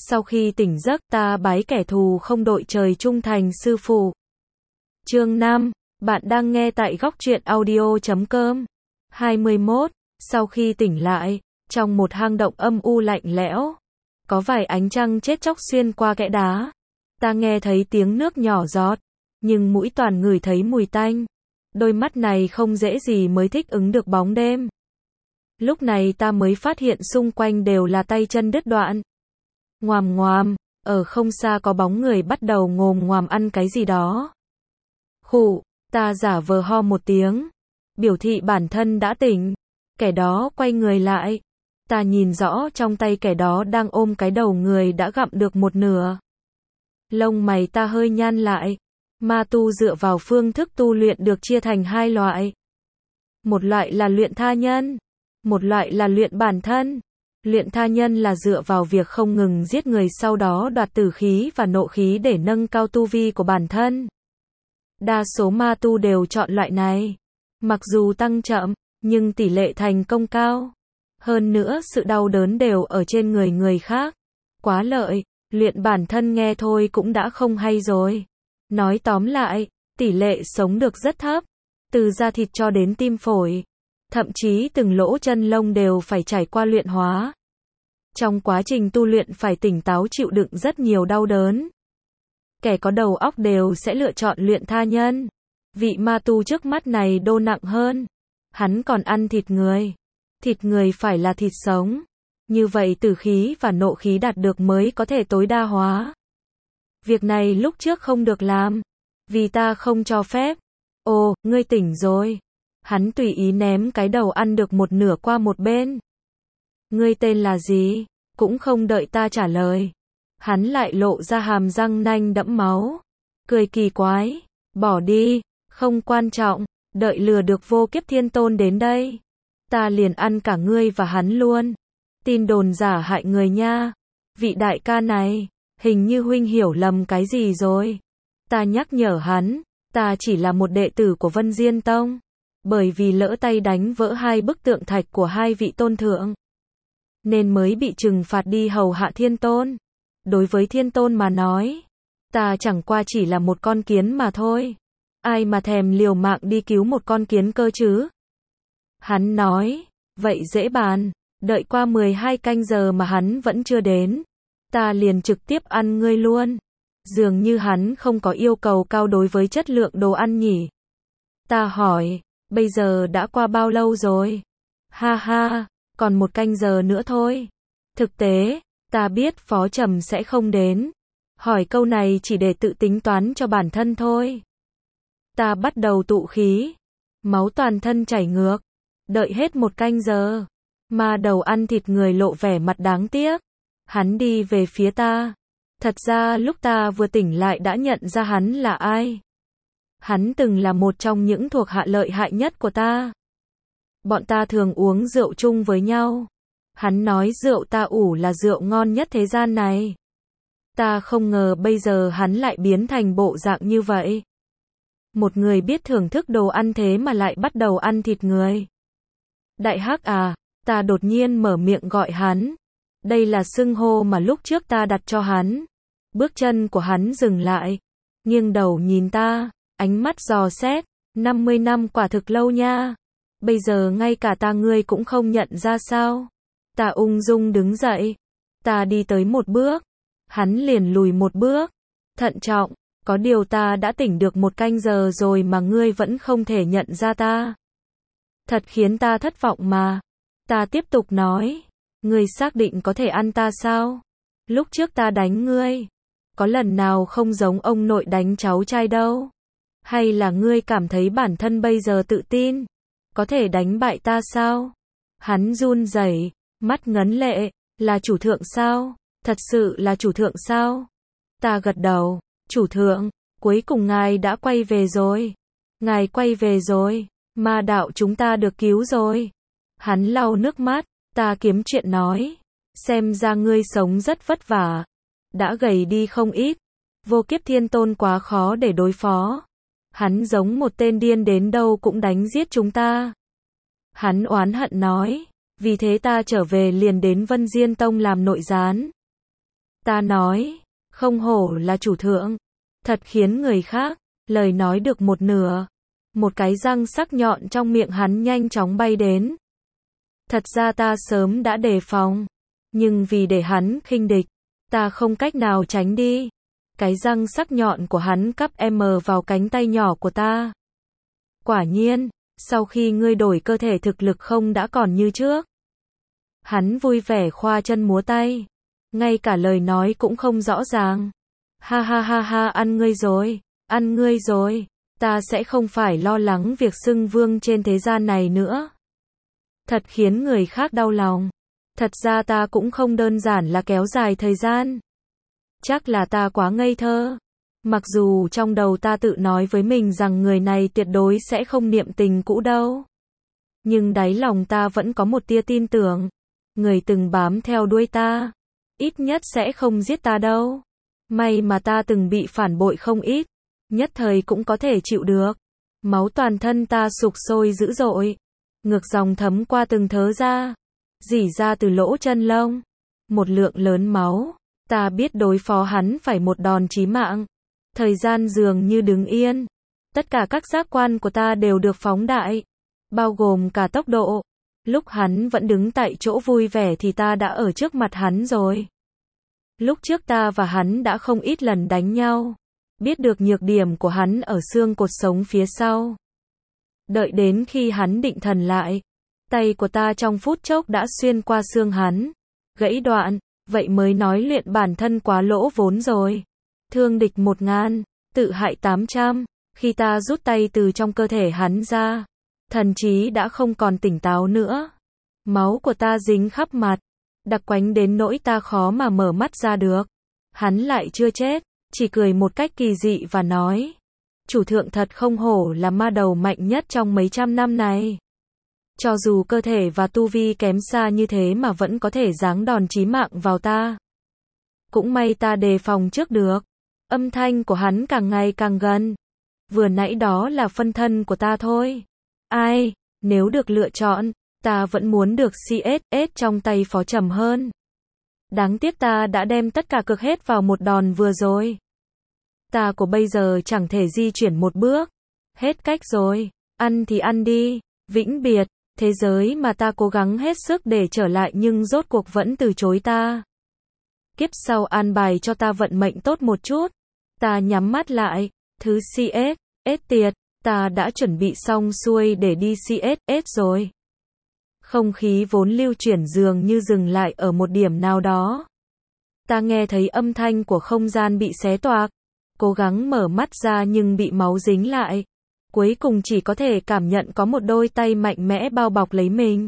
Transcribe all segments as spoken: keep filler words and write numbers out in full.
Sau khi tỉnh giấc ta bái kẻ thù không đội trời chung thành sư phụ. Chương năm, bạn đang nghe tại góc truyện audio chấm com. hai mươi mốt, sau khi tỉnh lại, trong một hang động âm u lạnh lẽo, có vài ánh trăng chết chóc xuyên qua kẽ đá. Ta nghe thấy tiếng nước nhỏ giọt, nhưng mũi toàn ngửi thấy mùi tanh. Đôi mắt này không dễ gì mới thích ứng được bóng đêm. Lúc này ta mới phát hiện xung quanh đều là tay chân đứt đoạn. Ngoàm ngoàm, ở không xa có bóng người bắt đầu ngồm ngoàm ăn cái gì đó. Khụ, ta giả vờ ho một tiếng, biểu thị bản thân đã tỉnh. Kẻ đó quay người lại. Ta nhìn rõ trong tay kẻ đó đang ôm cái đầu người đã gặm được một nửa. Lông mày ta hơi nhăn lại. Ma tu dựa vào phương thức tu luyện được chia thành hai loại. Một loại là luyện tha nhân, một loại là luyện bản thân. Luyện tha nhân là dựa vào việc không ngừng giết người, sau đó đoạt tử khí và nộ khí để nâng cao tu vi của bản thân. Đa số ma tu đều chọn loại này. Mặc dù tăng chậm, nhưng tỷ lệ thành công cao. Hơn nữa sự đau đớn đều ở trên người người khác. Quá lợi, luyện bản thân nghe thôi cũng đã không hay rồi. Nói tóm lại, tỷ lệ sống được rất thấp. Từ da thịt cho đến tim phổi. Thậm chí từng lỗ chân lông đều phải trải qua luyện hóa. Trong quá trình tu luyện phải tỉnh táo chịu đựng rất nhiều đau đớn. Kẻ có đầu óc đều sẽ lựa chọn luyện tha nhân. Vị ma tu trước mắt này đô nặng hơn. Hắn còn ăn thịt người. Thịt người phải là thịt sống. Như vậy tử khí và nộ khí đạt được mới có thể tối đa hóa. Việc này lúc trước không được làm. Vì ta không cho phép. Ồ, ngươi tỉnh rồi. Hắn tùy ý ném cái đầu ăn được một nửa qua một bên. Ngươi tên là gì? Cũng không đợi ta trả lời. Hắn lại lộ ra hàm răng nanh đẫm máu. Cười kỳ quái. Bỏ đi, không quan trọng. Đợi lừa được Vô Kiếp Thiên Tôn đến đây. Ta liền ăn cả ngươi và hắn luôn. Tin đồn giả hại người nha. Vị đại ca này, hình như huynh hiểu lầm cái gì rồi. Ta nhắc nhở hắn, ta chỉ là một đệ tử của Vân Diên Tông. Bởi vì lỡ tay đánh vỡ hai bức tượng thạch của hai vị tôn thượng, nên mới bị trừng phạt đi hầu hạ Thiên Tôn. Đối với Thiên Tôn mà nói, ta chẳng qua chỉ là một con kiến mà thôi. Ai mà thèm liều mạng đi cứu một con kiến cơ chứ? Hắn nói, vậy dễ bàn, đợi qua mười hai canh giờ mà hắn vẫn chưa đến. Ta liền trực tiếp ăn ngươi luôn. Dường như hắn không có yêu cầu cao đối với chất lượng đồ ăn nhỉ. Ta hỏi, bây giờ đã qua bao lâu rồi? Ha ha, còn một canh giờ nữa thôi. Thực tế, ta biết Phó Trầm sẽ không đến. Hỏi câu này chỉ để tự tính toán cho bản thân thôi. Ta bắt đầu tụ khí. Máu toàn thân chảy ngược. Đợi hết một canh giờ. Ma đầu ăn thịt người lộ vẻ mặt đáng tiếc. Hắn đi về phía ta. Thật ra lúc ta vừa tỉnh lại đã nhận ra hắn là ai. Hắn từng là một trong những thuộc hạ lợi hại nhất của ta. Bọn ta thường uống rượu chung với nhau. Hắn nói rượu ta ủ là rượu ngon nhất thế gian này. Ta không ngờ bây giờ hắn lại biến thành bộ dạng như vậy. Một người biết thưởng thức đồ ăn thế mà lại bắt đầu ăn thịt người. Đại Hắc à, ta đột nhiên mở miệng gọi hắn. Đây là xưng hô mà lúc trước ta đặt cho hắn. Bước chân của hắn dừng lại. Nghiêng đầu nhìn ta, ánh mắt dò xét. năm mươi năm quả thực lâu nha. Bây giờ ngay cả ta ngươi cũng không nhận ra sao? Ta ung dung đứng dậy. Ta đi tới một bước. Hắn liền lùi một bước. Thận trọng, có điều ta đã tỉnh được một canh giờ rồi mà ngươi vẫn không thể nhận ra ta. Thật khiến ta thất vọng mà. Ta tiếp tục nói. Ngươi xác định có thể ăn ta sao? Lúc trước ta đánh ngươi. Có lần nào không giống ông nội đánh cháu trai đâu? Hay là ngươi cảm thấy bản thân bây giờ tự tin? Có thể đánh bại ta sao? Hắn run rẩy, mắt ngấn lệ. Là chủ thượng sao? Thật sự là chủ thượng sao? Ta gật đầu. Chủ thượng, cuối cùng ngài đã quay về rồi. Ngài quay về rồi. Ma đạo chúng ta được cứu rồi. Hắn lau nước mắt. Ta kiếm chuyện nói. Xem ra ngươi sống rất vất vả. Đã gầy đi không ít. Vô Kiếp Thiên Tôn quá khó để đối phó. Hắn giống một tên điên đến đâu cũng đánh giết chúng ta. Hắn oán hận nói. Vì thế ta trở về liền đến Vân Diên Tông làm nội gián. Ta nói, không hổ là chủ thượng. Thật khiến người khác, lời nói được một nửa. Một cái răng sắc nhọn trong miệng hắn nhanh chóng bay đến. Thật ra ta sớm đã đề phòng. Nhưng vì để hắn khinh địch, ta không cách nào tránh đi. Cái răng sắc nhọn của hắn cắp em vào cánh tay nhỏ của ta. Quả nhiên, sau khi ngươi đổi cơ thể thực lực không đã còn như trước. Hắn vui vẻ khoa chân múa tay. Ngay cả lời nói cũng không rõ ràng. Ha ha ha ha, ăn ngươi rồi, ăn ngươi rồi. Ta sẽ không phải lo lắng việc xưng vương trên thế gian này nữa. Thật khiến người khác đau lòng. Thật ra ta cũng không đơn giản là kéo dài thời gian. Chắc là ta quá ngây thơ. Mặc dù trong đầu ta tự nói với mình rằng người này tuyệt đối sẽ không niệm tình cũ đâu. Nhưng đáy lòng ta vẫn có một tia tin tưởng. Người từng bám theo đuôi ta, ít nhất sẽ không giết ta đâu. May mà ta từng bị phản bội không ít. Nhất thời cũng có thể chịu được. Máu toàn thân ta sục sôi dữ dội. Ngược dòng thấm qua từng thớ ra. Rỉ ra từ lỗ chân lông. Một lượng lớn máu. Ta biết đối phó hắn phải một đòn chí mạng. Thời gian dường như đứng yên. Tất cả các giác quan của ta đều được phóng đại. Bao gồm cả tốc độ. Lúc hắn vẫn đứng tại chỗ vui vẻ thì ta đã ở trước mặt hắn rồi. Lúc trước ta và hắn đã không ít lần đánh nhau. Biết được nhược điểm của hắn ở xương cột sống phía sau. Đợi đến khi hắn định thần lại. Tay của ta trong phút chốc đã xuyên qua xương hắn. Gãy đoạn. Vậy mới nói luyện bản thân quá lỗ vốn rồi. Thương địch một ngàn. Tự hại tám trăm. Khi ta rút tay từ trong cơ thể hắn ra. Thần trí đã không còn tỉnh táo nữa. Máu của ta dính khắp mặt. Đặc quánh đến nỗi ta khó mà mở mắt ra được. Hắn lại chưa chết. Chỉ cười một cách kỳ dị và nói. Chủ thượng thật không hổ là ma đầu mạnh nhất trong mấy trăm năm này. Cho dù cơ thể và tu vi kém xa như thế mà vẫn có thể giáng đòn chí mạng vào ta. Cũng may ta đề phòng trước được. Âm thanh của hắn càng ngày càng gần. Vừa nãy đó là phân thân của ta thôi. Ai, nếu được lựa chọn, ta vẫn muốn được xê ét ét trong tay Phó Trầm hơn. Đáng tiếc ta đã đem tất cả cực hết vào một đòn vừa rồi. Ta của bây giờ chẳng thể di chuyển một bước. Hết cách rồi, ăn thì ăn đi, vĩnh biệt, thế giới mà ta cố gắng hết sức để trở lại nhưng rốt cuộc vẫn từ chối ta. Kiếp sau an bài cho ta vận mệnh tốt một chút. Ta nhắm mắt lại, thứ xê ét ét tiệt, ta đã chuẩn bị xong xuôi để đi xê ét ét rồi. Không khí vốn lưu chuyển dường như dừng lại ở một điểm nào đó. Ta nghe thấy âm thanh của không gian bị xé toạc. Cố gắng mở mắt ra nhưng bị máu dính lại. Cuối cùng chỉ có thể cảm nhận có một đôi tay mạnh mẽ bao bọc lấy mình.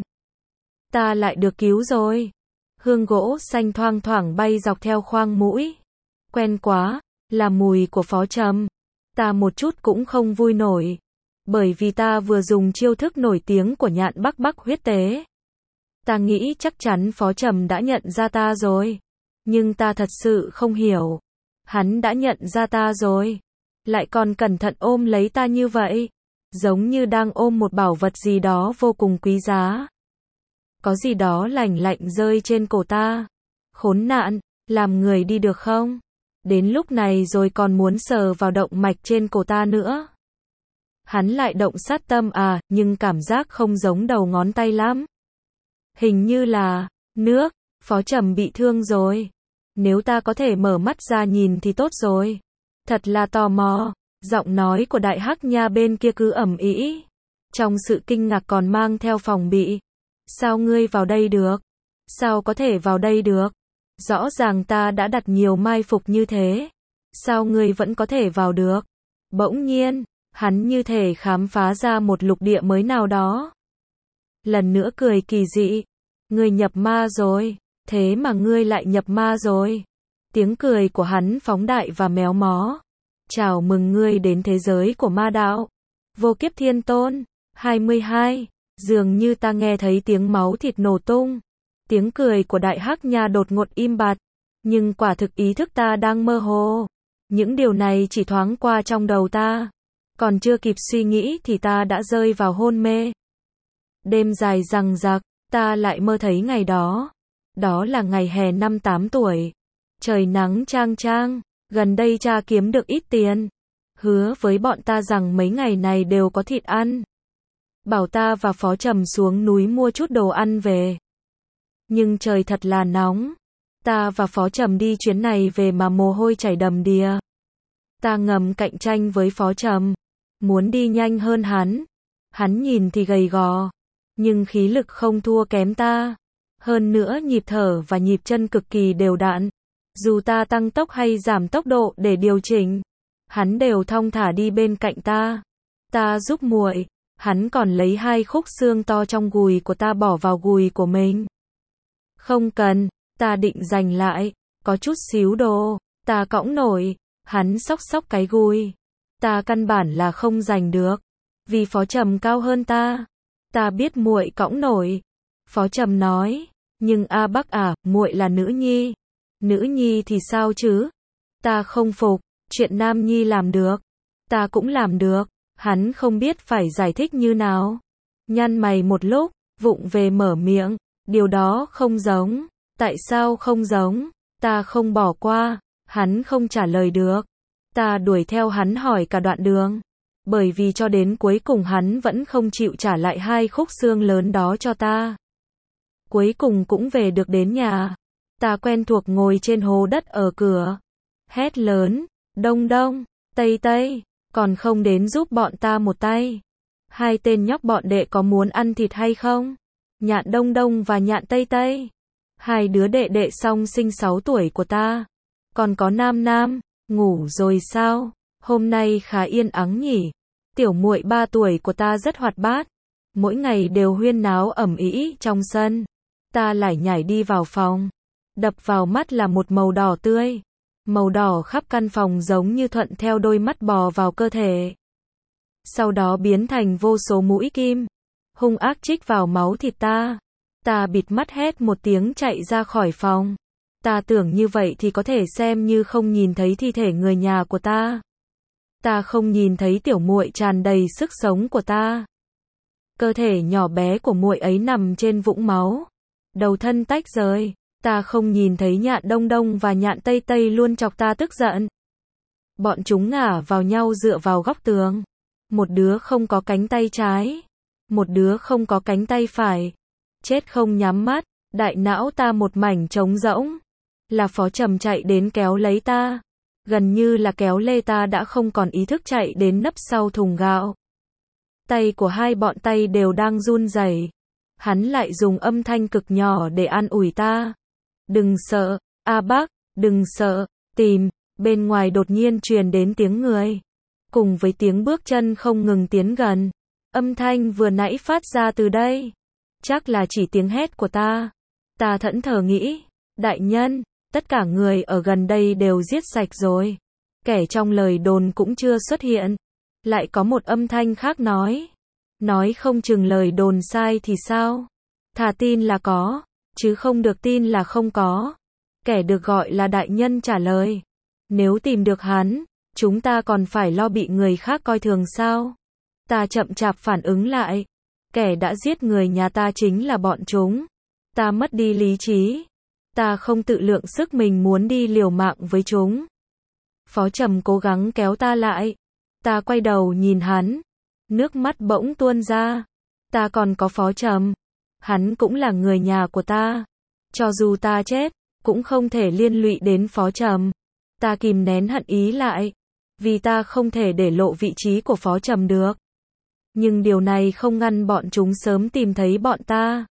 Ta lại được cứu rồi. Hương gỗ xanh thoang thoảng bay dọc theo khoang mũi. Quen quá, là mùi của Phó Trầm. Ta một chút cũng không vui nổi. Bởi vì ta vừa dùng chiêu thức nổi tiếng của nhạn bắc bắc huyết tế. Ta nghĩ chắc chắn Phó Trầm đã nhận ra ta rồi. Nhưng ta thật sự không hiểu. Hắn đã nhận ra ta rồi. Lại còn cẩn thận ôm lấy ta như vậy. Giống như đang ôm một bảo vật gì đó vô cùng quý giá. Có gì đó lạnh lạnh rơi trên cổ ta. Khốn nạn, làm người đi được không? Đến lúc này rồi còn muốn sờ vào động mạch trên cổ ta nữa. Hắn lại động sát tâm à, nhưng cảm giác không giống đầu ngón tay lắm. Hình như là, nước, Phó Trầm bị thương rồi. Nếu ta có thể mở mắt ra nhìn thì tốt rồi. Thật là tò mò, giọng nói của Đại Hắc Nha bên kia cứ ầm ĩ. Trong sự kinh ngạc còn mang theo phòng bị. Sao ngươi vào đây được? Sao có thể vào đây được? Rõ ràng ta đã đặt nhiều mai phục như thế. Sao ngươi vẫn có thể vào được? Bỗng nhiên, hắn như thể khám phá ra một lục địa mới nào đó. Lần nữa cười kỳ dị. Ngươi nhập ma rồi. Thế mà ngươi lại nhập ma rồi. Tiếng cười của hắn phóng đại và méo mó. Chào mừng ngươi đến thế giới của ma đạo. Vô Kiếp Thiên Tôn. hai mươi hai. Dường như ta nghe thấy tiếng máu thịt nổ tung. Tiếng cười của Đại Hắc Nha đột ngột im bặt. Nhưng quả thực ý thức ta đang mơ hồ. Những điều này chỉ thoáng qua trong đầu ta. Còn chưa kịp suy nghĩ thì ta đã rơi vào hôn mê. Đêm dài dằng dặc, ta lại mơ thấy ngày đó. Đó là ngày hè năm tám tuổi. Trời nắng chang chang, gần đây cha kiếm được ít tiền. Hứa với bọn ta rằng mấy ngày này đều có thịt ăn. Bảo ta và Phó Trầm xuống núi mua chút đồ ăn về. Nhưng trời thật là nóng. Ta và Phó Trầm đi chuyến này về mà mồ hôi chảy đầm đìa. Ta ngầm cạnh tranh với Phó Trầm. Muốn đi nhanh hơn hắn. Hắn nhìn thì gầy gò. Nhưng khí lực không thua kém ta. Hơn nữa nhịp thở và nhịp chân cực kỳ đều đặn. Dù ta tăng tốc hay giảm tốc độ để điều chỉnh, hắn đều thong thả đi bên cạnh ta. Ta giúp muội, hắn còn lấy hai khúc xương to trong gùi của ta bỏ vào gùi của mình. Không cần, ta định giành lại, có chút xíu đồ, ta cõng nổi, hắn xóc xóc cái gùi. Ta căn bản là không giành được, vì Phó Trầm cao hơn ta. Ta biết muội cõng nổi. Phó Trầm nói, nhưng a bác à, muội là nữ nhi. Nữ nhi thì sao chứ? Ta không phục, chuyện nam nhi làm được, ta cũng làm được. Hắn không biết phải giải thích như nào. Nhăn mày một lúc, vụng về mở miệng, điều đó không giống. Tại sao không giống? Ta không bỏ qua. Hắn không trả lời được. Ta đuổi theo hắn hỏi cả đoạn đường. Bởi vì cho đến cuối cùng hắn vẫn không chịu trả lại hai khúc xương lớn đó cho ta. Cuối cùng cũng về được đến nhà. Ta quen thuộc ngồi trên hố đất ở cửa. Hét lớn, Đông Đông, Tây Tây, còn không đến giúp bọn ta một tay. Hai tên nhóc bọn đệ có muốn ăn thịt hay không? Nhạn Đông Đông và Nhạn Tây Tây. Hai đứa đệ đệ song sinh sáu tuổi của ta. Còn có Nam Nam, ngủ rồi sao? Hôm nay khá yên ắng nhỉ? Tiểu muội ba tuổi của ta rất hoạt bát. Mỗi ngày đều huyên náo ầm ĩ trong sân. Ta lải nhải đi vào phòng. Đập vào mắt là một màu đỏ tươi. Màu đỏ khắp căn phòng giống như thuận theo đôi mắt bò vào cơ thể. Sau đó biến thành vô số mũi kim. Hung ác chích vào máu thịt ta. Ta bịt mắt hét một tiếng chạy ra khỏi phòng. Ta tưởng như vậy thì có thể xem như không nhìn thấy thi thể người nhà của ta. Ta không nhìn thấy tiểu muội tràn đầy sức sống của ta. Cơ thể nhỏ bé của muội ấy nằm trên vũng máu. Đầu thân tách rời. Ta không nhìn thấy Nhạn Đông Đông và Nhạn Tây Tây luôn chọc ta tức giận. Bọn chúng ngả vào nhau dựa vào góc tường. Một đứa không có cánh tay trái. Một đứa không có cánh tay phải. Chết không nhắm mắt. Đại não ta một mảnh trống rỗng. Là Phó Trầm chạy đến kéo lấy ta. Gần như là kéo lê ta đã không còn ý thức chạy đến nấp sau thùng gạo. Tay của hai bọn tay đều đang run rẩy. Hắn lại dùng âm thanh cực nhỏ để an ủi ta. Đừng sợ, a bác, đừng sợ, tìm. Bên ngoài đột nhiên truyền đến tiếng người. Cùng với tiếng bước chân không ngừng tiến gần. Âm thanh vừa nãy phát ra từ đây. Chắc là chỉ tiếng hét của ta. Ta thẫn thờ nghĩ. Đại nhân, tất cả người ở gần đây đều giết sạch rồi. Kẻ trong lời đồn cũng chưa xuất hiện. Lại có một âm thanh khác nói. Nói không chừng lời đồn sai thì sao? Thà tin là có, chứ không được tin là không có. Kẻ được gọi là đại nhân trả lời. Nếu tìm được hắn, chúng ta còn phải lo bị người khác coi thường sao? Ta chậm chạp phản ứng lại. Kẻ đã giết người nhà ta chính là bọn chúng. Ta mất đi lý trí. Ta không tự lượng sức mình muốn đi liều mạng với chúng. Phó Trầm cố gắng kéo ta lại. Ta quay đầu nhìn hắn. Nước mắt bỗng tuôn ra. Ta còn có Phó Trầm. Hắn cũng là người nhà của ta. Cho dù ta chết, cũng không thể liên lụy đến Phó Trầm. Ta kìm nén hận ý lại. Vì ta không thể để lộ vị trí của Phó Trầm được. Nhưng điều này không ngăn bọn chúng sớm tìm thấy bọn ta.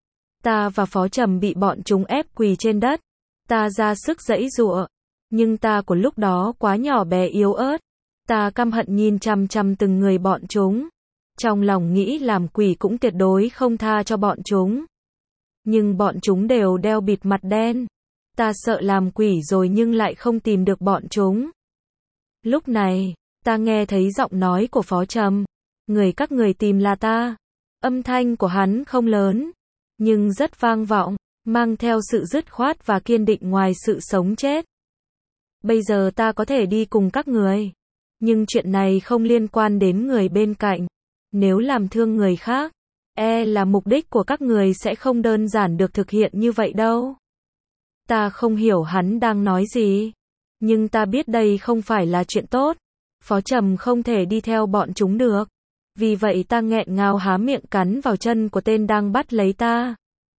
Ta và Phó Trầm bị bọn chúng ép quỳ trên đất. Ta ra sức giãy giụa. Nhưng ta của lúc đó quá nhỏ bé yếu ớt. Ta căm hận nhìn chằm chằm từng người bọn chúng. Trong lòng nghĩ làm quỷ cũng tuyệt đối không tha cho bọn chúng. Nhưng bọn chúng đều đeo bịt mặt đen. Ta sợ làm quỷ rồi nhưng lại không tìm được bọn chúng. Lúc này, ta nghe thấy giọng nói của Phó Trầm. Người các người tìm là ta. Âm thanh của hắn không lớn, nhưng rất vang vọng, mang theo sự dứt khoát và kiên định ngoài sự sống chết. Bây giờ ta có thể đi cùng các người. Nhưng chuyện này không liên quan đến người bên cạnh. Nếu làm thương người khác, e là mục đích của các người sẽ không đơn giản được thực hiện như vậy đâu. Ta không hiểu hắn đang nói gì. Nhưng ta biết đây không phải là chuyện tốt. Phó Trầm không thể đi theo bọn chúng được. Vì vậy ta nghẹn ngào há miệng cắn vào chân của tên đang bắt lấy ta.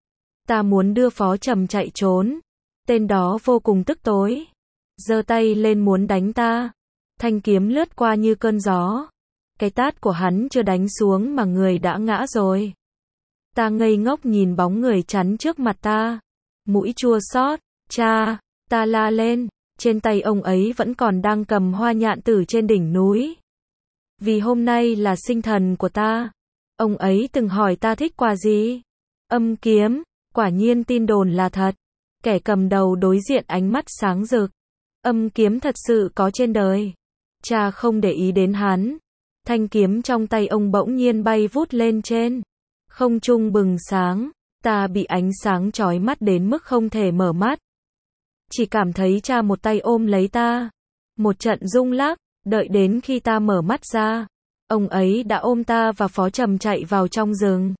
Ta muốn đưa Phó Trầm chạy trốn. Tên đó vô cùng tức tối. Giơ tay lên muốn đánh ta. Thanh kiếm lướt qua như cơn gió. Cái tát của hắn chưa đánh xuống mà người đã ngã rồi. Ta ngây ngốc nhìn bóng người chắn trước mặt ta. Mũi chua xót. Cha, ta la lên. Trên tay ông ấy vẫn còn đang cầm hoa nhạn tử trên đỉnh núi. Vì hôm nay là sinh thần của ta. Ông ấy từng hỏi ta thích quà gì. Âm kiếm. Quả nhiên tin đồn là thật. Kẻ cầm đầu đối diện ánh mắt sáng rực. Âm kiếm thật sự có trên đời. Cha không để ý đến hắn. Thanh kiếm trong tay ông bỗng nhiên bay vút lên trên. Không trung bừng sáng. Ta bị ánh sáng chói mắt đến mức không thể mở mắt. Chỉ cảm thấy cha một tay ôm lấy ta. Một trận rung lắc. Đợi đến khi ta mở mắt ra. Ông ấy đã ôm ta và Phó Trầm chạy vào trong rừng.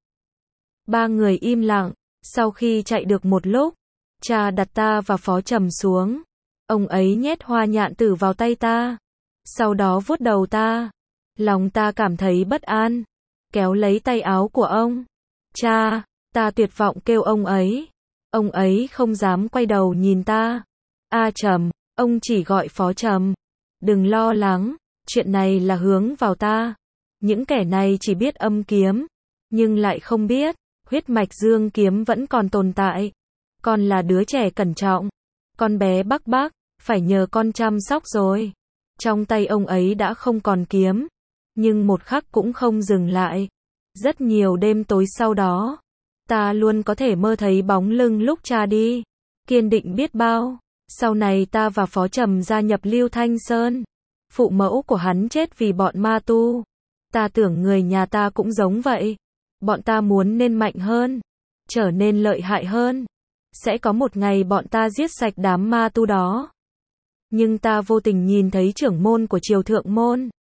Ba người im lặng. Sau khi chạy được một lúc. Cha đặt ta và Phó Trầm xuống. Ông ấy nhét hoa nhạn tử vào tay ta. Sau đó vuốt đầu ta. Lòng ta cảm thấy bất an. Kéo lấy tay áo của ông. Cha, ta tuyệt vọng kêu ông ấy. Ông ấy không dám quay đầu nhìn ta. A Trầm, ông chỉ gọi Phó Trầm. Đừng lo lắng, chuyện này là hướng vào ta. Những kẻ này chỉ biết âm kiếm, nhưng lại không biết, huyết mạch dương kiếm vẫn còn tồn tại. Con là đứa trẻ cẩn trọng. Con bé Bắc Bắc, phải nhờ con chăm sóc rồi. Trong tay ông ấy đã không còn kiếm, nhưng một khắc cũng không dừng lại. Rất nhiều đêm tối sau đó, ta luôn có thể mơ thấy bóng lưng lúc cha đi. Kiên định biết bao. Sau này ta và Phó Trầm gia nhập Lưu Thanh Sơn. Phụ mẫu của hắn chết vì bọn ma tu. Ta tưởng người nhà ta cũng giống vậy. Bọn ta muốn nên mạnh hơn, trở nên lợi hại hơn. Sẽ có một ngày bọn ta giết sạch đám ma tu đó. Nhưng ta vô tình nhìn thấy trưởng môn của Triều Thượng Môn.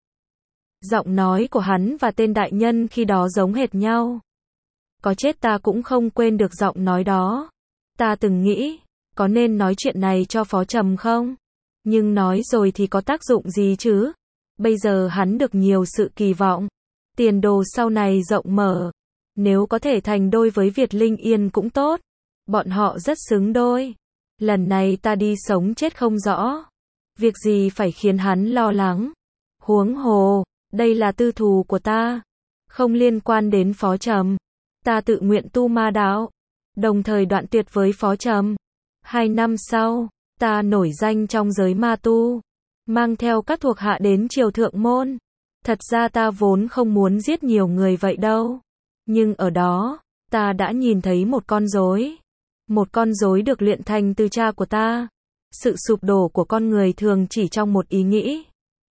Giọng nói của hắn và tên đại nhân khi đó giống hệt nhau. Có chết ta cũng không quên được giọng nói đó. Ta từng nghĩ, có nên nói chuyện này cho Phó Trầm không? Nhưng nói rồi thì có tác dụng gì chứ? Bây giờ hắn được nhiều sự kỳ vọng. Tiền đồ sau này rộng mở. Nếu có thể thành đôi với Việt Linh Yên cũng tốt. Bọn họ rất xứng đôi. Lần này ta đi sống chết không rõ. Việc gì phải khiến hắn lo lắng. Huống hồ, đây là tư thù của ta. Không liên quan đến Phó Trầm. Ta tự nguyện tu ma đạo. Đồng thời đoạn tuyệt với Phó Trầm. Hai năm sau, ta nổi danh trong giới ma tu. Mang theo các thuộc hạ đến Triều Thượng Môn. Thật ra ta vốn không muốn giết nhiều người vậy đâu. Nhưng ở đó, ta đã nhìn thấy một con rối. Một con rối được luyện thành từ cha của ta. Sự sụp đổ của con người thường chỉ trong một ý nghĩ.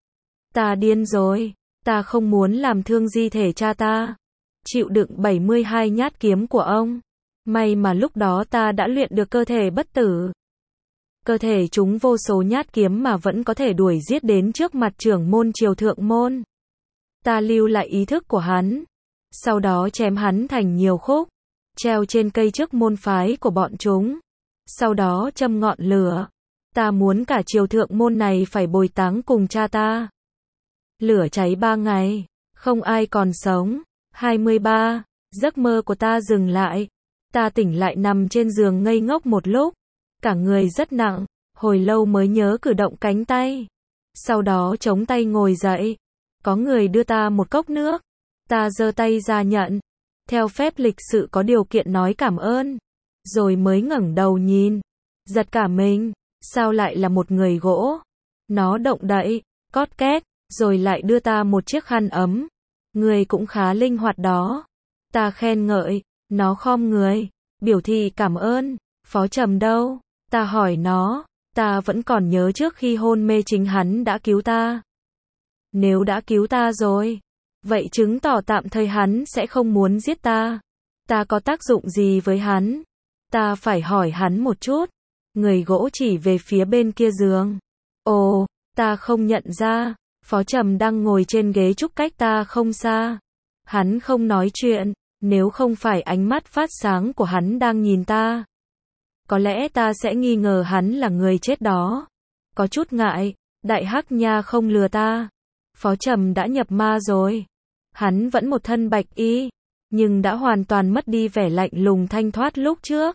Ta điên rồi. Ta không muốn làm thương di thể cha ta. Chịu đựng bảy mươi hai nhát kiếm của ông. May mà lúc đó ta đã luyện được cơ thể bất tử. Cơ thể chúng vô số nhát kiếm mà vẫn có thể đuổi giết đến trước mặt trưởng môn Triều Thượng Môn. Ta lưu lại ý thức của hắn. Sau đó chém hắn thành nhiều khúc. Treo trên cây trước môn phái của bọn chúng. Sau đó châm ngọn lửa. Ta muốn cả Triều Thượng Môn này phải bồi táng cùng cha ta. Lửa cháy ba ngày. Không ai còn sống. hai mươi ba. Giấc mơ của ta dừng lại. Ta tỉnh lại nằm trên giường ngây ngốc một lúc. Cả người rất nặng. Hồi lâu mới nhớ cử động cánh tay. Sau đó chống tay ngồi dậy. Có người đưa ta một cốc nước. Ta giơ tay ra nhận. Theo phép lịch sự có điều kiện nói cảm ơn. Rồi mới ngẩng đầu nhìn. Giật cả mình. Sao lại là một người gỗ? Nó động đậy. Cót két. Rồi lại đưa ta một chiếc khăn ấm. Người cũng khá linh hoạt đó. Ta khen ngợi. Nó khom người. Biểu thị cảm ơn. Phó Trầm đâu? Ta hỏi nó. Ta vẫn còn nhớ trước khi hôn mê chính hắn đã cứu ta. Nếu đã cứu ta rồi, vậy chứng tỏ tạm thời hắn sẽ không muốn giết ta. Ta có tác dụng gì với hắn? Ta phải hỏi hắn một chút. Người gỗ chỉ về phía bên kia giường. Ồ, ta không nhận ra. Phó Trầm đang ngồi trên ghế trúc cách ta không xa. Hắn không nói chuyện, nếu không phải ánh mắt phát sáng của hắn đang nhìn ta. có lẽ ta sẽ nghi ngờ hắn là người chết đó. Có chút ngại, đại hắc nha không lừa ta. Phó Trầm đã nhập ma rồi. Hắn vẫn một thân bạch y, nhưng đã hoàn toàn mất đi vẻ lạnh lùng thanh thoát lúc trước.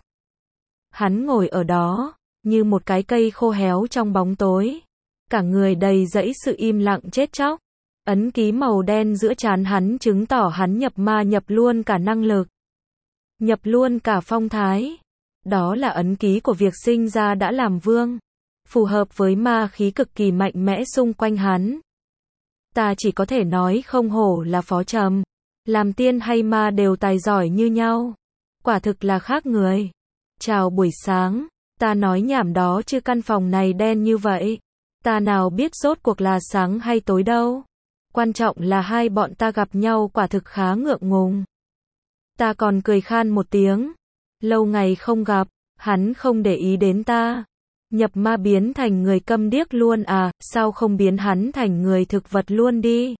Hắn ngồi ở đó, như một cái cây khô héo trong bóng tối. Cả người đầy dẫy sự im lặng chết chóc. Ấn ký màu đen giữa trán hắn chứng tỏ hắn nhập ma, nhập luôn cả năng lực, nhập luôn cả phong thái. Đó là ấn ký của việc sinh ra đã làm vương, phù hợp với ma khí cực kỳ mạnh mẽ xung quanh hắn. Ta chỉ có thể nói không hổ là Phó Trầm. Làm tiên hay ma đều tài giỏi như nhau. Quả thực là khác người. Chào buổi sáng. Ta nói nhảm đó chứ căn phòng này đen như vậy. Ta nào biết rốt cuộc là sáng hay tối đâu. Quan trọng là hai bọn ta gặp nhau quả thực khá ngượng ngùng. Ta còn cười khan một tiếng. Lâu ngày không gặp, hắn không để ý đến ta. Nhập ma biến thành người câm điếc luôn à, sao không biến hắn thành người thực vật luôn đi.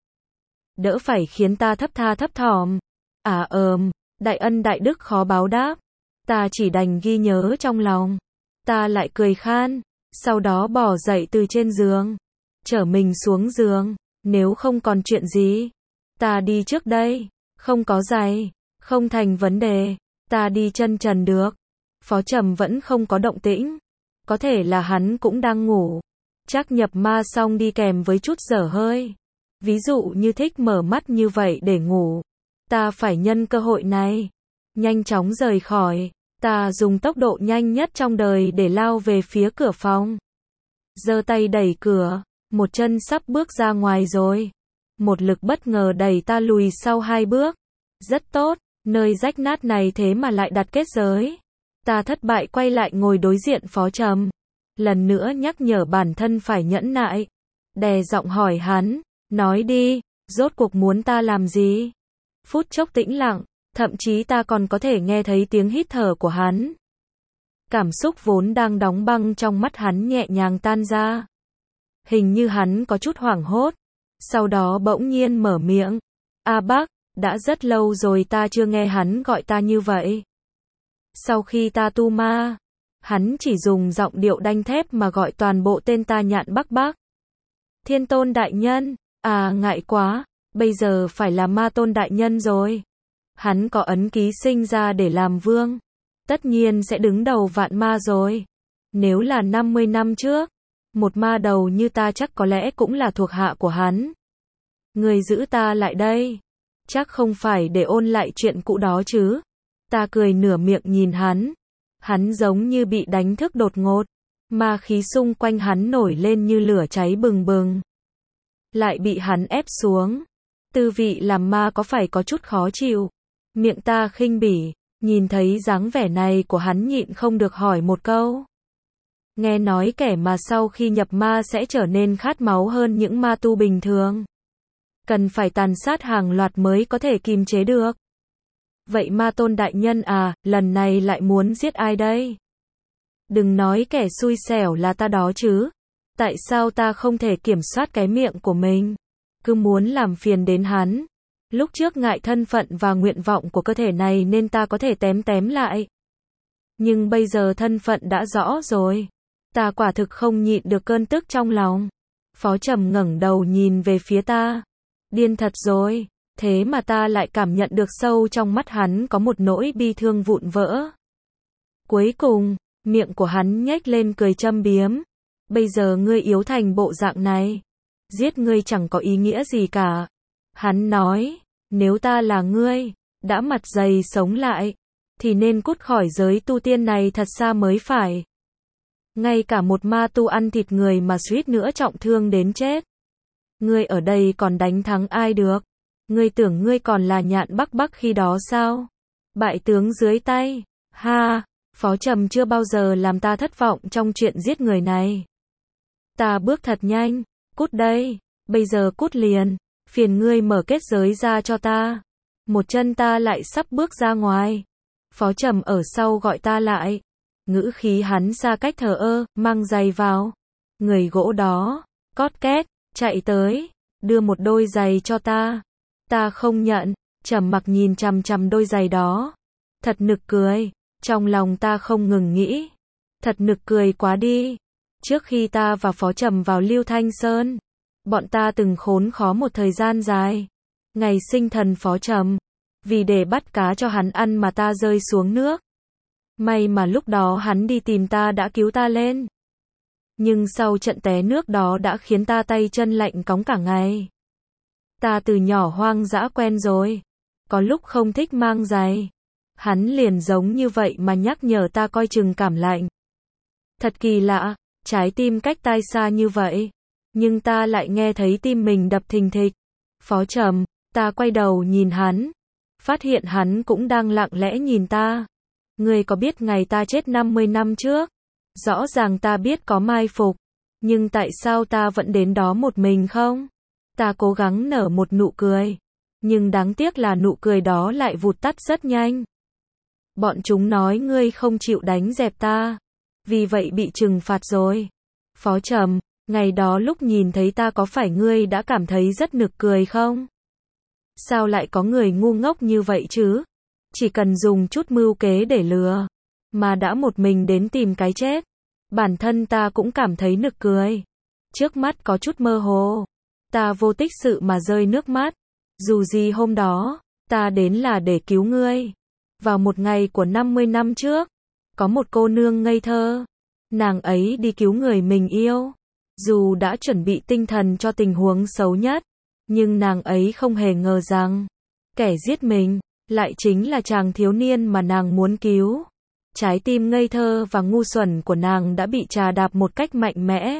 Đỡ phải khiến ta thấp tha thấp thỏm. À ờm, đại ân đại đức khó báo đáp. Ta chỉ đành ghi nhớ trong lòng. Ta lại cười khan, sau đó bỏ dậy từ trên giường. Chở mình xuống giường, nếu không còn chuyện gì. Ta đi trước đây, không có giày, không thành vấn đề. Ta đi chân trần được. Phó Trầm vẫn không có động tĩnh. Có thể là hắn cũng đang ngủ. Chắc nhập ma xong đi kèm với chút dở hơi. Ví dụ như thích mở mắt như vậy để ngủ. Ta phải nhân cơ hội này. Nhanh chóng rời khỏi. Ta dùng tốc độ nhanh nhất trong đời để lao về phía cửa phòng. Giơ tay đẩy cửa. Một chân sắp bước ra ngoài rồi. Một lực bất ngờ đẩy ta lùi sau hai bước. Rất tốt. Nơi rách nát này thế mà lại đặt kết giới. Ta thất bại quay lại ngồi đối diện Phó Trầm. Lần nữa nhắc nhở bản thân phải nhẫn nại. Đè giọng hỏi hắn. Nói đi, rốt cuộc muốn ta làm gì? Phút chốc tĩnh lặng, thậm chí ta còn có thể nghe thấy tiếng hít thở của hắn. Cảm xúc vốn đang đóng băng trong mắt hắn nhẹ nhàng tan ra. Hình như hắn có chút hoảng hốt. Sau đó bỗng nhiên mở miệng. A bác, đã rất lâu rồi ta chưa nghe hắn gọi ta như vậy. Sau khi ta tu ma, hắn chỉ dùng giọng điệu đanh thép mà gọi toàn bộ tên ta nhạn bác bác. Thiên Tôn đại nhân, à ngại quá, bây giờ phải là Ma Tôn đại nhân rồi. Hắn có ấn ký sinh ra để làm vương, tất nhiên sẽ đứng đầu vạn ma rồi. Nếu là năm mươi năm trước, một ma đầu như ta chắc có lẽ cũng là thuộc hạ của hắn. Người giữ ta lại đây, chắc không phải để ôn lại chuyện cũ đó chứ. Ta cười nửa miệng nhìn hắn. Hắn giống như bị đánh thức đột ngột. Ma khí xung quanh hắn nổi lên như lửa cháy bừng bừng. Lại bị hắn ép xuống. Tư vị làm ma có phải có chút khó chịu. Miệng ta khinh bỉ. Nhìn thấy dáng vẻ này của hắn nhịn không được hỏi một câu. Nghe nói kẻ mà sau khi nhập ma sẽ trở nên khát máu hơn những ma tu bình thường. Cần phải tàn sát hàng loạt mới có thể kiềm chế được. Vậy Ma Tôn đại nhân à, lần này lại muốn giết ai đây? Đừng nói kẻ xui xẻo là ta đó chứ. Tại sao ta không thể kiểm soát cái miệng của mình? Cứ muốn làm phiền đến hắn. Lúc trước ngại thân phận và nguyện vọng của cơ thể này nên ta có thể tém tém lại. Nhưng bây giờ thân phận đã rõ rồi. Ta quả thực không nhịn được cơn tức trong lòng. Phó Trầm ngẩng đầu nhìn về phía ta. Điên thật rồi. Thế mà ta lại cảm nhận được sâu trong mắt hắn có một nỗi bi thương vụn vỡ. Cuối cùng, miệng của hắn nhếch lên cười châm biếm. Bây giờ ngươi yếu thành bộ dạng này. Giết ngươi chẳng có ý nghĩa gì cả. Hắn nói, nếu ta là ngươi, đã mặt dày sống lại, thì nên cút khỏi giới tu tiên này thật xa mới phải. Ngay cả một ma tu ăn thịt người mà suýt nữa trọng thương đến chết. Ngươi ở đây còn đánh thắng ai được? Ngươi tưởng ngươi còn là nhạn bắc bắc khi đó sao? Bại tướng dưới tay. Ha, Phó Trầm chưa bao giờ làm ta thất vọng trong chuyện giết người này. Ta bước thật nhanh. Cút đây. Bây giờ cút liền. Phiền ngươi mở kết giới ra cho ta. Một chân ta lại sắp bước ra ngoài. Phó Trầm ở sau gọi ta lại. Ngữ khí hắn xa cách thờ ơ, mang giày vào. Người gỗ đó, cót két, chạy tới, đưa một đôi giày cho ta. Ta không nhận, trầm mặc nhìn chằm chằm đôi giày đó. Thật nực cười, trong lòng ta không ngừng nghĩ, Thật nực cười quá đi. Trước khi ta và Phó Trầm vào Lưu Thanh Sơn, bọn ta từng khốn khó một thời gian dài. Ngày sinh thần Phó Trầm, vì để bắt cá cho hắn ăn mà ta rơi xuống nước. May mà lúc đó hắn đi tìm ta đã cứu ta lên. Nhưng sau trận té nước đó đã khiến ta tay chân lạnh cóng cả ngày. Ta từ nhỏ hoang dã quen rồi. Có lúc không thích mang giày. Hắn liền giống như vậy mà nhắc nhở ta coi chừng cảm lạnh. Thật kỳ lạ, trái tim cách tai xa như vậy. Nhưng ta lại nghe thấy tim mình đập thình thịch. Phó Trầm, ta quay đầu nhìn hắn. Phát hiện hắn cũng đang lặng lẽ nhìn ta. Ngươi có biết ngày ta chết năm mươi năm trước? Rõ ràng ta biết có mai phục. Nhưng tại sao ta vẫn đến đó một mình không? Ta cố gắng nở một nụ cười. Nhưng đáng tiếc là nụ cười đó lại vụt tắt rất nhanh. Bọn chúng nói ngươi không chịu đánh dẹp ta. Vì vậy bị trừng phạt rồi. Phó Trầm, ngày đó lúc nhìn thấy ta có phải ngươi đã cảm thấy rất nực cười không? Sao lại có người ngu ngốc như vậy chứ? Chỉ cần dùng chút mưu kế để lừa, mà đã một mình đến tìm cái chết. Bản thân ta cũng cảm thấy nực cười. Trước mắt có chút mơ hồ. Ta vô tích sự mà rơi nước mắt. Dù gì hôm đó, ta đến là để cứu ngươi. Vào một ngày của năm mươi năm trước, có một cô nương ngây thơ. Nàng ấy đi cứu người mình yêu. Dù đã chuẩn bị tinh thần cho tình huống xấu nhất, nhưng nàng ấy không hề ngờ rằng, kẻ giết mình, lại chính là chàng thiếu niên mà nàng muốn cứu. Trái tim ngây thơ và ngu xuẩn của nàng đã bị trà đạp một cách mạnh mẽ.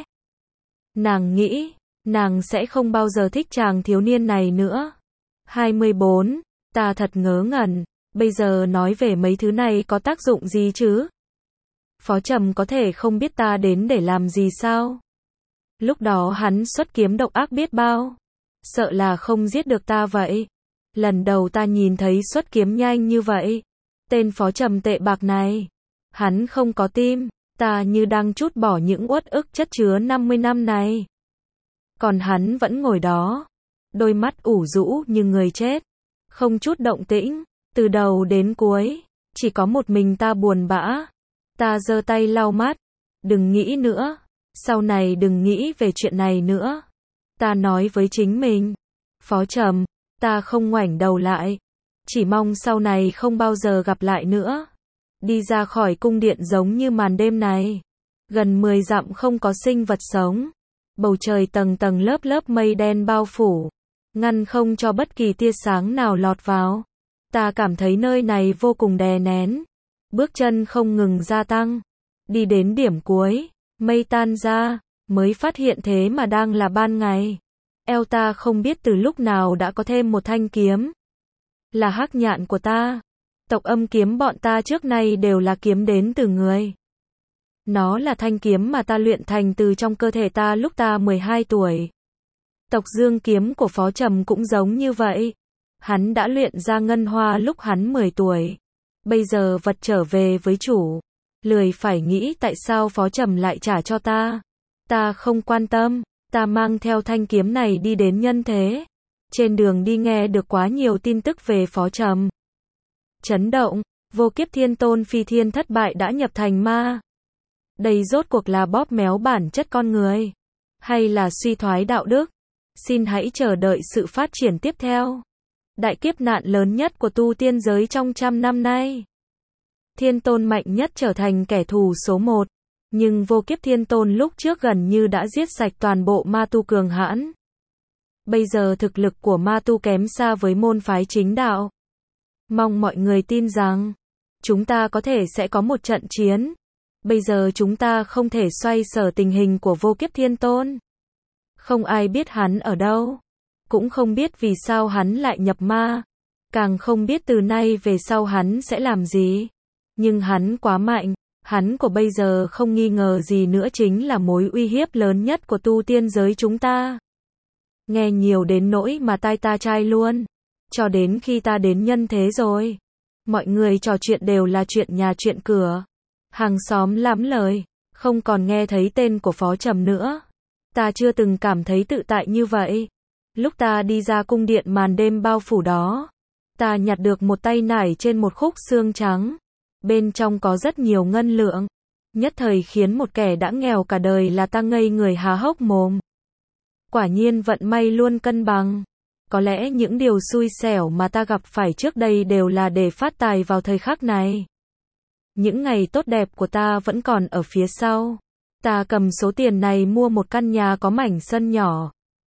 Nàng nghĩ, nàng sẽ không bao giờ thích chàng thiếu niên này nữa. hai mươi bốn, ta thật ngớ ngẩn, bây giờ nói về mấy thứ này có tác dụng gì chứ? Phó Trầm có thể không biết ta đến để làm gì sao? Lúc đó hắn xuất kiếm độc ác biết bao. Sợ là không giết được ta vậy. Lần đầu ta nhìn thấy xuất kiếm nhanh như vậy. Tên Phó Trầm tệ bạc này. Hắn không có tim. Ta như đang trút bỏ những uất ức chất chứa năm mươi năm này. Còn hắn vẫn ngồi đó. Đôi mắt ủ rũ như người chết. Không chút động tĩnh. Từ đầu đến cuối. Chỉ có một mình ta buồn bã. Ta giơ tay lau mắt. Đừng nghĩ nữa. Sau này đừng nghĩ về chuyện này nữa. Ta nói với chính mình. Phó Trầm, ta không ngoảnh đầu lại. Chỉ mong sau này không bao giờ gặp lại nữa. Đi ra khỏi cung điện giống như màn đêm này. Gần mười dặm không có sinh vật sống. Bầu trời tầng tầng lớp lớp mây đen bao phủ. Ngăn không cho bất kỳ tia sáng nào lọt vào. Ta cảm thấy nơi này vô cùng đè nén. Bước chân không ngừng gia tăng. Đi đến điểm cuối. Mây tan ra. Mới phát hiện thế mà đang là ban ngày. Eo ta không biết từ lúc nào đã có thêm một thanh kiếm. Là hắc nhạn của ta. Tộc âm kiếm bọn ta trước nay đều là kiếm đến từ người. Nó là thanh kiếm mà ta luyện thành từ trong cơ thể ta lúc ta mười hai tuổi. Tộc dương kiếm của Phó Trầm cũng giống như vậy. Hắn đã luyện ra ngân hoa lúc hắn mười tuổi. Bây giờ vật trở về với chủ. Lười phải nghĩ tại sao Phó Trầm lại trả cho ta. Ta không quan tâm. Ta mang theo thanh kiếm này đi đến nhân thế. Trên đường đi nghe được quá nhiều tin tức về Phó Trầm. Chấn động, vô kiếp thiên tôn phi thiên thất bại đã nhập thành ma. Đây rốt cuộc là bóp méo bản chất con người. Hay là suy thoái đạo đức? Xin hãy chờ đợi sự phát triển tiếp theo. Đại kiếp nạn lớn nhất của tu tiên giới trong trăm năm nay. Thiên tôn mạnh nhất trở thành kẻ thù số một. Nhưng vô kiếp thiên tôn lúc trước gần như đã giết sạch toàn bộ ma tu cường hãn. Bây giờ thực lực của ma tu kém xa với môn phái chính đạo. Mong mọi người tin rằng, chúng ta có thể sẽ có một trận chiến. Bây giờ chúng ta không thể xoay sở tình hình của vô kiếp thiên tôn. Không ai biết hắn ở đâu. Cũng không biết vì sao hắn lại nhập ma. Càng không biết từ nay về sau hắn sẽ làm gì. Nhưng hắn quá mạnh. Hắn của bây giờ không nghi ngờ gì nữa chính là mối uy hiếp lớn nhất của tu tiên giới chúng ta. Nghe nhiều đến nỗi mà tai ta chai luôn. Cho đến khi ta đến nhân thế rồi. Mọi người trò chuyện đều là chuyện nhà chuyện cửa. Hàng xóm lắm lời. Không còn nghe thấy tên của Phó Trầm nữa. Ta chưa từng cảm thấy tự tại như vậy. Lúc ta đi ra cung điện màn đêm bao phủ đó. Ta nhặt được một tay nải trên một khúc xương trắng. Bên trong có rất nhiều ngân lượng. Nhất thời khiến một kẻ đã nghèo cả đời là ta ngây người há hốc mồm. Quả nhiên vận may luôn cân bằng. Có lẽ những điều xui xẻo mà ta gặp phải trước đây đều là để phát tài vào thời khắc này. Những ngày tốt đẹp của ta vẫn còn ở phía sau. Ta cầm số tiền này mua một căn nhà có mảnh sân nhỏ.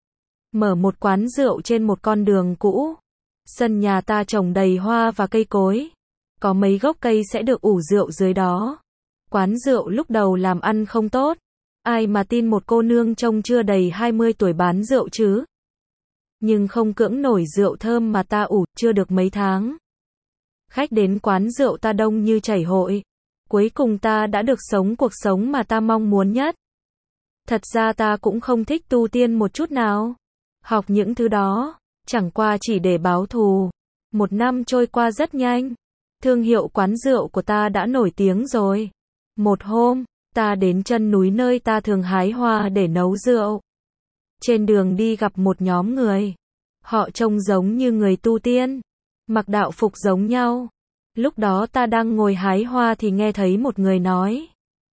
Mở một quán rượu trên một con đường cũ. Sân nhà ta trồng đầy hoa và cây cối. Có mấy gốc cây sẽ được ủ rượu dưới đó. Quán rượu lúc đầu làm ăn không tốt. Ai mà tin một cô nương trông chưa đầy hai mươi tuổi bán rượu chứ. Nhưng không cưỡng nổi rượu thơm mà ta ủ chưa được mấy tháng. Khách đến quán rượu ta đông như chảy hội. Cuối cùng ta đã được sống cuộc sống mà ta mong muốn nhất. Thật ra ta cũng không thích tu tiên một chút nào. Học những thứ đó, chẳng qua chỉ để báo thù. Một năm trôi qua rất nhanh. Thương hiệu quán rượu của ta đã nổi tiếng rồi. Một hôm, ta đến chân núi nơi ta thường hái hoa để nấu rượu. Trên đường đi gặp một nhóm người. Họ trông giống như người tu tiên. Mặc đạo phục giống nhau. Lúc đó ta đang ngồi hái hoa thì nghe thấy một người nói.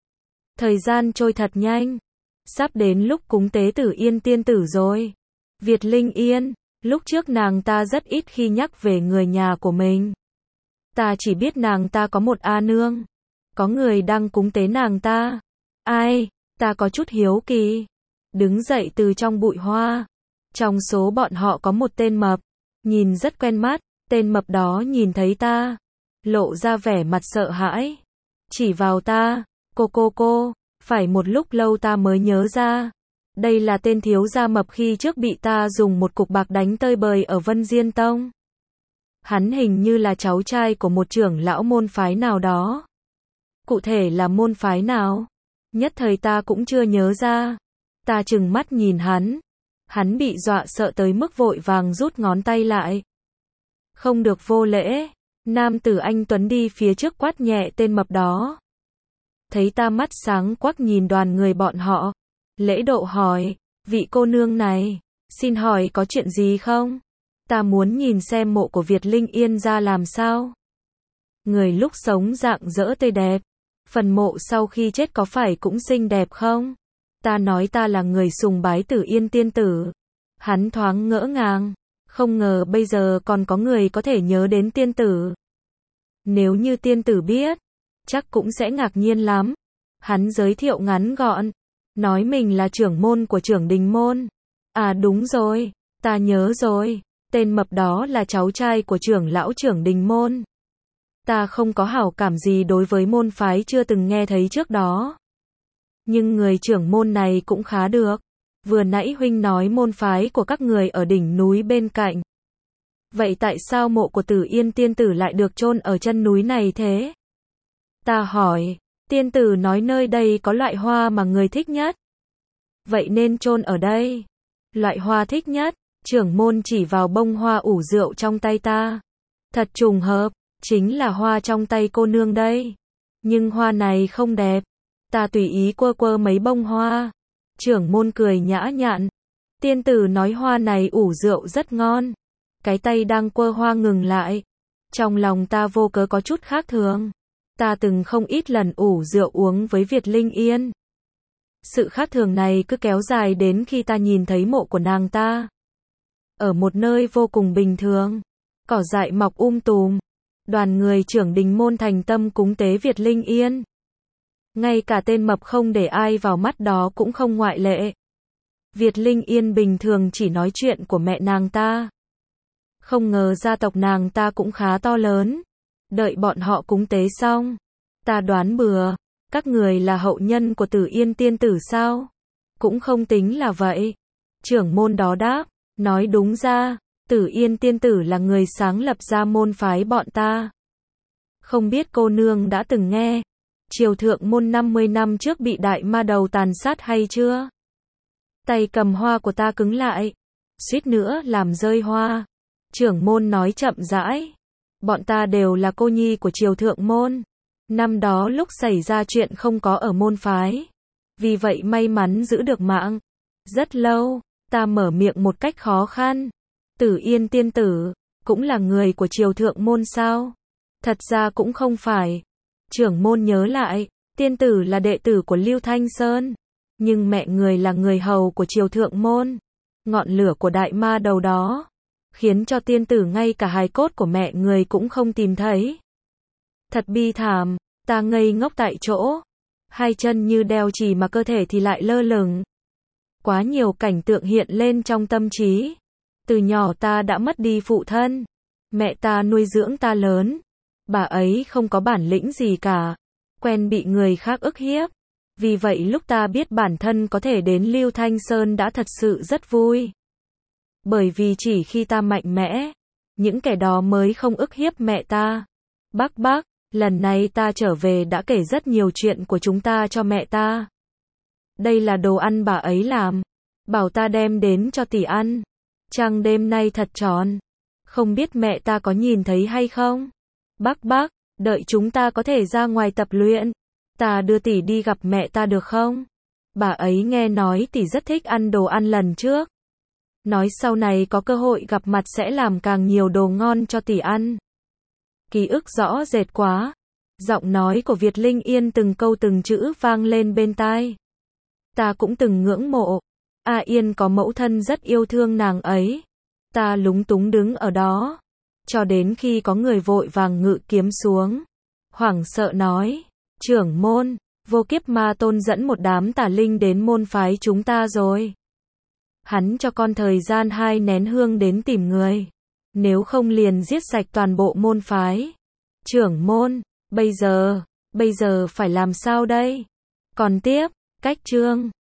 Thời gian trôi thật nhanh. Sắp đến lúc cúng tế Tử Yên tiên tử rồi. Việt Linh Yên, lúc trước nàng ta rất ít khi nhắc về người nhà của mình. Ta chỉ biết nàng ta có một A nương. Có người đang cúng tế nàng ta. Ai? Ta có chút hiếu kỳ. Đứng dậy từ trong bụi hoa. Trong số bọn họ có một tên mập. Nhìn rất quen mắt. Tên mập đó nhìn thấy ta. Lộ ra vẻ mặt sợ hãi. Chỉ vào ta. Cô cô cô. Phải một lúc lâu ta mới nhớ ra. Đây là tên thiếu gia mập khi trước bị ta dùng một cục bạc đánh tơi bời ở Vân Diên Tông. Hắn hình như là cháu trai của một trưởng lão môn phái nào đó. Cụ thể là môn phái nào? Nhất thời ta cũng chưa nhớ ra. Ta trừng mắt nhìn hắn. Hắn bị dọa sợ tới mức vội vàng rút ngón tay lại. Không được vô lễ. Nam tử anh Tuấn đi phía trước quát nhẹ tên mập đó. Thấy ta mắt sáng quắc nhìn đoàn người bọn họ. Lễ độ hỏi, vị cô nương này, xin hỏi có chuyện gì không? Ta muốn nhìn xem mộ của Việt Linh Yên ra làm sao. Người lúc sống rạng rỡ tươi đẹp. Phần mộ sau khi chết có phải cũng xinh đẹp không? Ta nói ta là người sùng bái Tử Yên tiên tử. Hắn thoáng ngỡ ngàng. Không ngờ bây giờ còn có người có thể nhớ đến tiên tử. Nếu như tiên tử biết, chắc cũng sẽ ngạc nhiên lắm. Hắn giới thiệu ngắn gọn. Nói mình là trưởng môn của trưởng đình môn. À đúng rồi, ta nhớ rồi. Tên mập đó là cháu trai của trưởng lão trưởng đình môn. Ta không có hảo cảm gì đối với môn phái chưa từng nghe thấy trước đó. Nhưng người trưởng môn này cũng khá được. Vừa nãy huynh nói môn phái của các người ở đỉnh núi bên cạnh. Vậy tại sao mộ của Tử Yên tiên tử lại được chôn ở chân núi này thế? Ta hỏi, tiên tử nói nơi đây có loại hoa mà người thích nhất. Vậy nên chôn ở đây. Loại hoa thích nhất, trưởng môn chỉ vào bông hoa ủ rượu trong tay ta. Thật trùng hợp, chính là hoa trong tay cô nương đây. Nhưng hoa này không đẹp. Ta tùy ý quơ quơ mấy bông hoa. Trưởng môn cười nhã nhặn. Tiên tử nói hoa này ủ rượu rất ngon. Cái tay đang quơ hoa ngừng lại. Trong lòng ta vô cớ có chút khác thường. Ta từng không ít lần ủ rượu uống với Việt Linh Yên. Sự khác thường này cứ kéo dài đến khi ta nhìn thấy mộ của nàng ta. Ở một nơi vô cùng bình thường. Cỏ dại mọc um tùm. Đoàn người trưởng đình môn thành tâm cúng tế Việt Linh Yên. Ngay cả tên mập không để ai vào mắt đó cũng không ngoại lệ. Việt Linh Yên bình thường chỉ nói chuyện của mẹ nàng ta. Không ngờ gia tộc nàng ta cũng khá to lớn. Đợi bọn họ cúng tế xong. Ta đoán bừa. Các người là hậu nhân của Tử Yên tiên tử sao? Cũng không tính là vậy. Trưởng môn đó đáp. Nói đúng ra. Tử Yên tiên tử là người sáng lập ra môn phái bọn ta. Không biết cô nương đã từng nghe. Triều thượng môn năm mươi năm trước bị đại ma đầu tàn sát hay chưa? Tay cầm hoa của ta cứng lại. Suýt nữa làm rơi hoa. Trưởng môn nói chậm rãi. Bọn ta đều là cô nhi của triều thượng môn. Năm đó lúc xảy ra chuyện không có ở môn phái. Vì vậy may mắn giữ được mạng. Rất lâu, ta mở miệng một cách khó khăn. Tử Yên tiên tử, cũng là người của triều thượng môn sao? Thật ra cũng không phải. Trưởng môn nhớ lại, Tiên tử là đệ tử của Lưu Thanh Sơn, nhưng mẹ người là người hầu của triều thượng môn. Ngọn lửa của đại ma đầu đó, khiến cho tiên tử ngay cả hài cốt của mẹ người cũng không tìm thấy. Thật bi thảm, ta ngây ngốc tại chỗ. Hai chân như đeo chì mà cơ thể thì lại lơ lửng. Quá nhiều cảnh tượng hiện lên trong tâm trí. Từ nhỏ ta đã mất đi phụ thân. Mẹ ta nuôi dưỡng ta lớn. Bà ấy không có bản lĩnh gì cả. Quen bị người khác ức hiếp. Vì vậy lúc ta biết bản thân có thể đến Lưu Thanh Sơn đã thật sự rất vui. Bởi vì chỉ khi ta mạnh mẽ, những kẻ đó mới không ức hiếp mẹ ta. Bác bác, lần này ta trở về đã kể rất nhiều chuyện của chúng ta cho mẹ ta. Đây là đồ ăn bà ấy làm. Bảo ta đem đến cho tỷ ăn. Trăng đêm nay thật tròn. Không biết mẹ ta có nhìn thấy hay không? Bác bác, đợi chúng ta có thể ra ngoài tập luyện. Ta đưa tỷ đi gặp mẹ ta được không? Bà ấy nghe nói tỷ rất thích ăn đồ ăn lần trước. Nói sau này có cơ hội gặp mặt sẽ làm càng nhiều đồ ngon cho tỷ ăn. Ký ức rõ rệt quá. Giọng nói của Việt Linh Yên từng câu từng chữ vang lên bên tai. Ta cũng từng ngưỡng mộ. A Yên có mẫu thân rất yêu thương nàng ấy. Ta lúng túng đứng ở đó. Cho đến khi có người vội vàng ngự kiếm xuống. Hoảng sợ nói. Trưởng môn, Vô Kiếp Ma Tôn dẫn một đám tà linh đến môn phái chúng ta rồi. Hắn cho con thời gian hai nén hương đến tìm người. Nếu không liền giết sạch toàn bộ môn phái. Trưởng môn, bây giờ, bây giờ phải làm sao đây? Còn tiếp, cách chương.